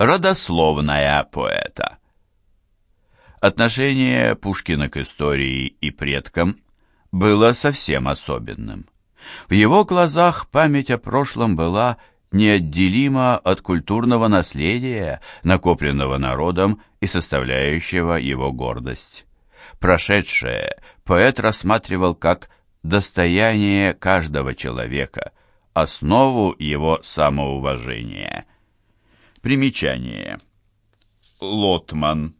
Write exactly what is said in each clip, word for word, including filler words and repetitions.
Родословная поэта. Отношение Пушкина к истории и предкам было совсем особенным. В его глазах память о прошлом была неотделима от культурного наследия, накопленного народом и составляющего его гордость. Прошедшее поэт рассматривал как достояние каждого человека, основу его самоуважения. Примечание. Лотман.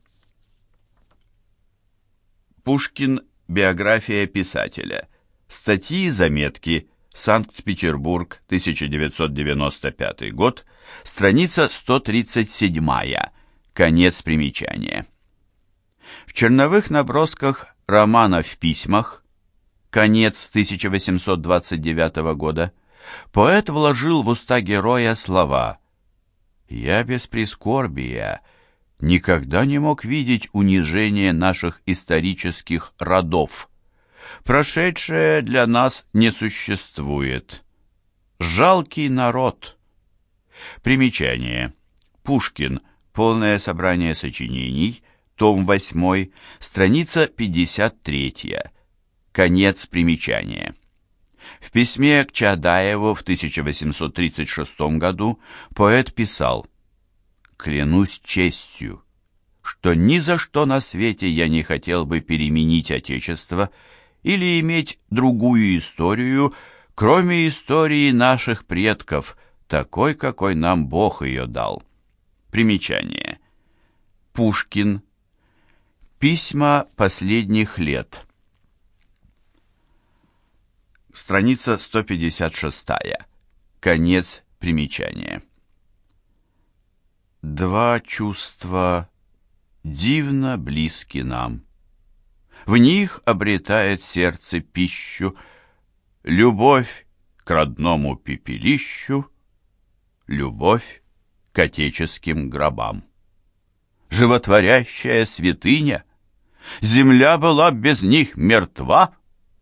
Пушкин. Биография писателя. Статьи и заметки. Санкт-Петербург, тысяча девятьсот девяносто пятый год. Страница сто тридцать семь. Конец примечания. В черновых набросках романа «В письмах», конец тысяча восемьсот двадцать девятого года, поэт вложил в уста героя слова: «Я без прискорбия никогда не мог видеть унижение наших исторических родов. Прошедшее для нас не существует. Жалкий народ». Примечание. Пушкин. Полное собрание сочинений. Том восьмой. Страница пятьдесят третья. Конец примечания. В письме к Чаадаеву в тысяча восемьсот тридцать шестом году поэт писал: «Клянусь честью, что ни за что на свете я не хотел бы переменить Отечество или иметь другую историю, кроме истории наших предков, такой, какой нам Бог ее дал». Примечание. Пушкин. Письма последних лет. Страница сто пятьдесят шесть. Конец примечания. Два чувства дивно близки нам. В них обретает сердце пищу, любовь к родному пепелищу, любовь к отеческим гробам. Животворящая святыня, земля была без них мертва.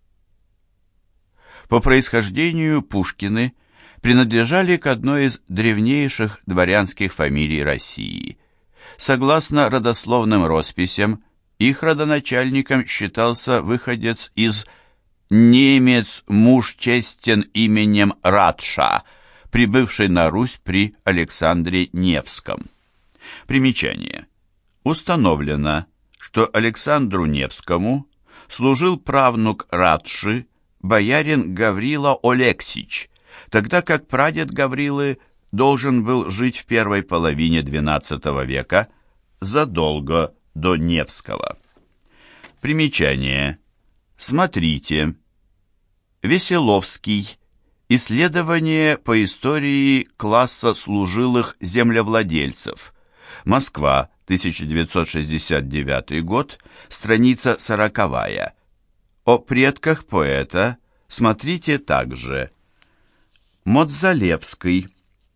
По происхождению Пушкины принадлежали к одной из древнейших дворянских фамилий России. Согласно родословным росписям, их родоначальником считался выходец из «немец, муж честен именем Радша», прибывший на Русь при Александре Невском. Примечание. Установлено, что Александру Невскому служил правнук Радши, боярин Гаврила Олексич, тогда как прадед Гаврилы должен был жить в первой половине двенадцатого века, задолго до Невского. Примечание. Смотрите. Веселовский. Исследование по истории класса служилых землевладельцев. Москва, тысяча девятьсот шестьдесят девятый год, страница сороковая. О предках поэта смотрите также. Модзалевский.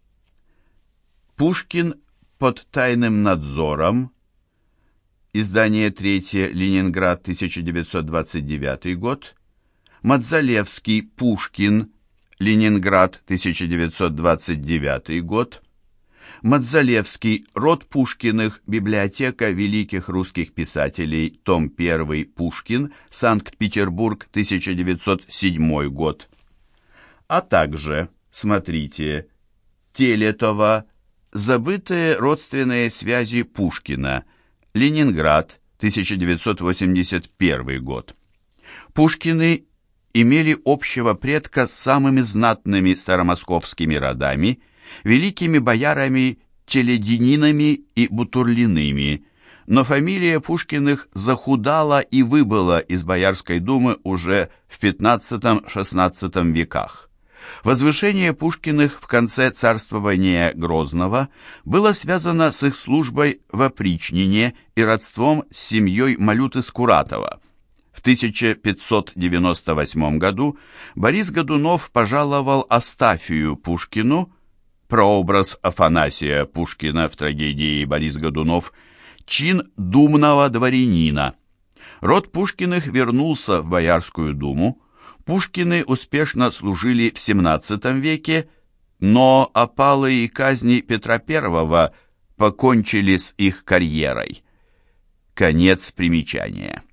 Пушкин под тайным надзором. Издание третье, Ленинград, тысяча девятьсот двадцать девятый год. Модзалевский, Пушкин, Ленинград, тысяча девятьсот двадцать девятый год. Модзалевский, род Пушкиных, библиотека великих русских писателей, том один, Пушкин, Санкт-Петербург, тысяча девятьсот седьмой год. А также, смотрите, Телетова, забытые родственные связи Пушкина, Ленинград, тысяча девятьсот восемьдесят первый год. Пушкины имели общего предка с самыми знатными старомосковскими родами, великими боярами Челядининами и Бутурлиными, но фамилия Пушкиных захудала и выбыла из Боярской думы уже в пятнадцатом-шестнадцатом веках. Возвышение Пушкиных в конце царствования Грозного было связано с их службой в опричнине и родством с семьей Малюты Скуратова. В тысяча пятьсот девяносто восьмом году Борис Годунов пожаловал Астафию Пушкину, прообраз Афанасия Пушкина в трагедии «Борис Годунов», чин думного дворянина. Род Пушкиных вернулся в Боярскую думу. Пушкины успешно служили в семнадцатом веке, но опалы и казни Петра Первого покончили с их карьерой. Конец примечания.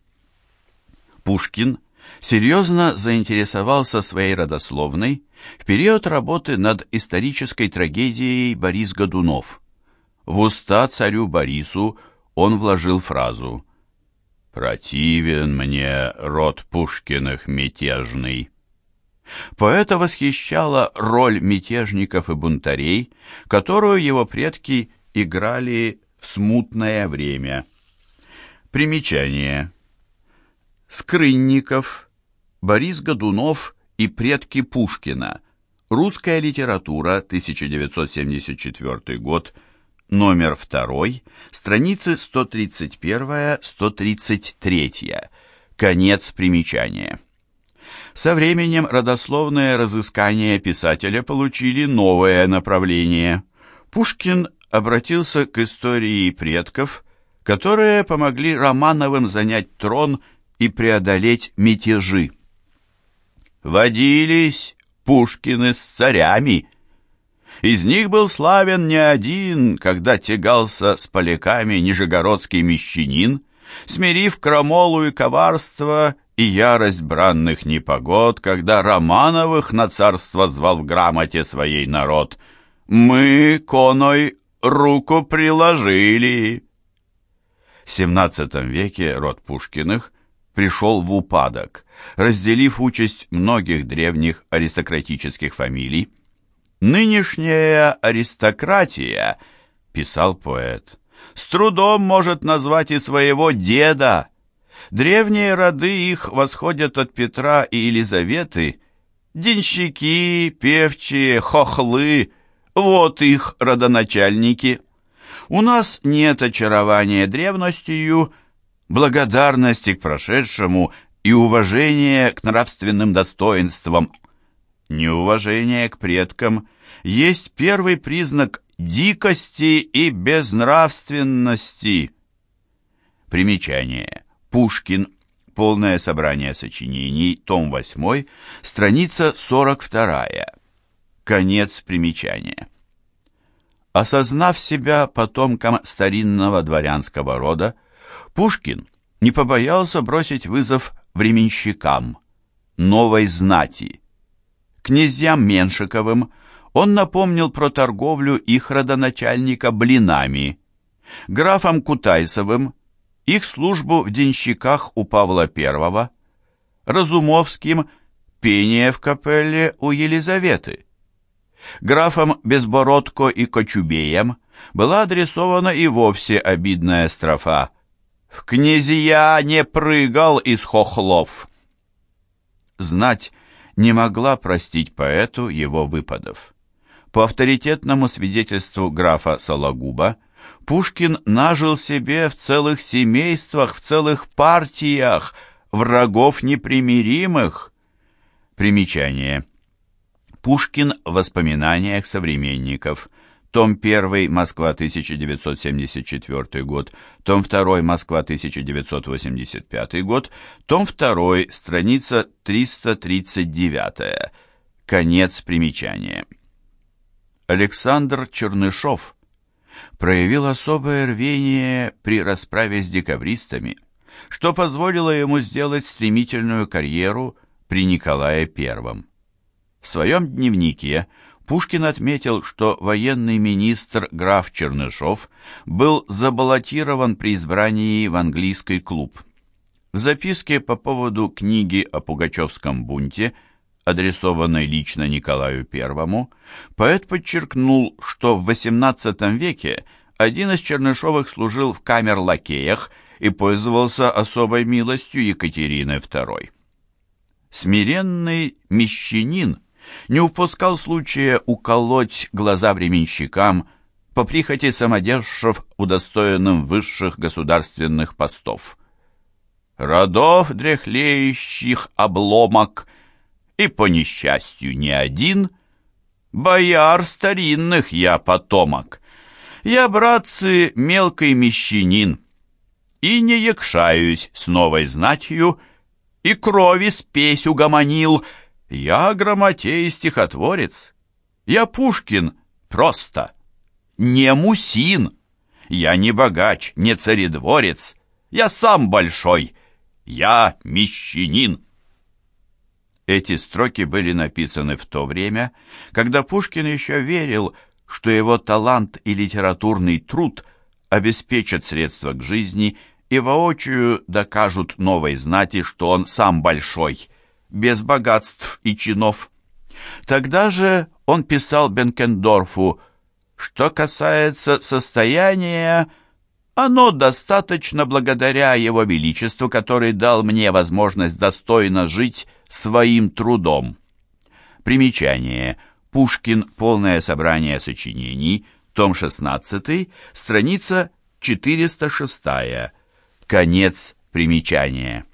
Пушкин серьезно заинтересовался своей родословной в период работы над исторической трагедией «Борис Годунов». В уста царю Борису он вложил фразу «Противен мне род Пушкиных мятежный». Поэта восхищала роль мятежников и бунтарей, которую его предки играли в смутное время. Примечание. Скрынников, Борис Годунов и предки Пушкина. Русская литература, тысяча девятьсот семьдесят четвёртый год, номер второй, страницы сто тридцать один — сто тридцать три. Конец примечания. Со временем родословные разыскания писателя получили новое направление. Пушкин обратился к истории предков, которые помогли Романовым занять трон и преодолеть мятежи. Водились Пушкины с царями. Из них был славен не один, когда тягался с поляками нижегородский мещанин, смирив крамолу и коварство и ярость бранных непогод, когда Романовых на царство звал в грамоте своей народ. Мы коной руку приложили. В семнадцатом веке род Пушкиных пришел в упадок, разделив участь многих древних аристократических фамилий. «Нынешняя аристократия, — писал поэт, — с трудом может назвать и своего деда. Древние роды их восходят от Петра и Елизаветы. Денщики, певчие, хохлы — вот их родоначальники. У нас нет очарования древностью, благодарности к прошедшему и уважения к нравственным достоинствам. Неуважение к предкам есть первый признак дикости и безнравственности». Примечание. Пушкин. Полное собрание сочинений. Том восьмой. Страница сорок вторая. Конец примечания. Осознав себя потомком старинного дворянского рода, Пушкин не побоялся бросить вызов временщикам, новой знати. Князьям Меншиковым он напомнил про торговлю их родоначальника блинами, графам Кутайсовым их службу в денщиках у Павла Первого, Разумовским пение в капелле у Елизаветы. Графам Безбородко и Кочубеям была адресована и вовсе обидная строфа «В князья не прыгал из хохлов». Знать не могла простить поэту его выпадов. По авторитетному свидетельству графа Сологуба, Пушкин нажил себе в целых семействах, в целых партиях врагов непримиримых. Примечание. Пушкин в воспоминаниях современников. Том первый, Москва, тысяча девятьсот семьдесят четвёртый год. Том второй, Москва, тысяча девятьсот восемьдесят пятый год. Том второй, страница триста тридцать девять. Конец примечания. Александр Чернышов проявил особое рвение при расправе с декабристами, что позволило ему сделать стремительную карьеру при Николае Первом. В своем дневнике Пушкин отметил, что военный министр граф Чернышов был забаллотирован при избрании в английский клуб. В записке по поводу книги о Пугачевском бунте, адресованной лично Николаю Первому, поэт подчеркнул, что в восемнадцатом веке один из Чернышовых служил в камерлакеях и пользовался особой милостью Екатерины Второй. Смиренный мещанин не упускал случая уколоть глаза временщикам по прихоти самодержцев, удостоенным высших государственных постов. «Родов дряхлеющих обломок, и, по несчастью, не один, бояр старинных я потомок. Я, братцы, мелкий мещанин, и не якшаюсь с новой знатью, и крови спесь угомонил. Я грамотей и стихотворец, я Пушкин просто, не Мусин. Я не богач, не царедворец. Я сам большой. Я мещанин. Эти строки были написаны в то время, когда Пушкин еще верил, что его талант и литературный труд обеспечат средства к жизни и воочию докажут новой знати, что он сам большой, без богатств и чинов. Тогда же он писал Бенкендорфу: «Что касается состояния, оно достаточно благодаря Его Величеству, который дал мне возможность достойно жить своим трудом». Примечание. Пушкин. Полное собрание сочинений. Том шестнадцатый. Страница четыреста шестая. Конец примечания.